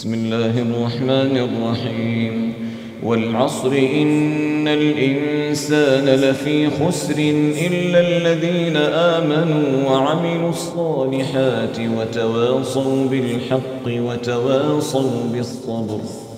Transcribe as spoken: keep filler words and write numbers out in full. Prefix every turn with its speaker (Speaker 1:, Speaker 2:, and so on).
Speaker 1: بسم الله الرحمن الرحيم والعصر إن الإنسان لفي خسر إلا الذين آمنوا وعملوا الصالحات وتواصوا بالحق وتواصوا بالصبر.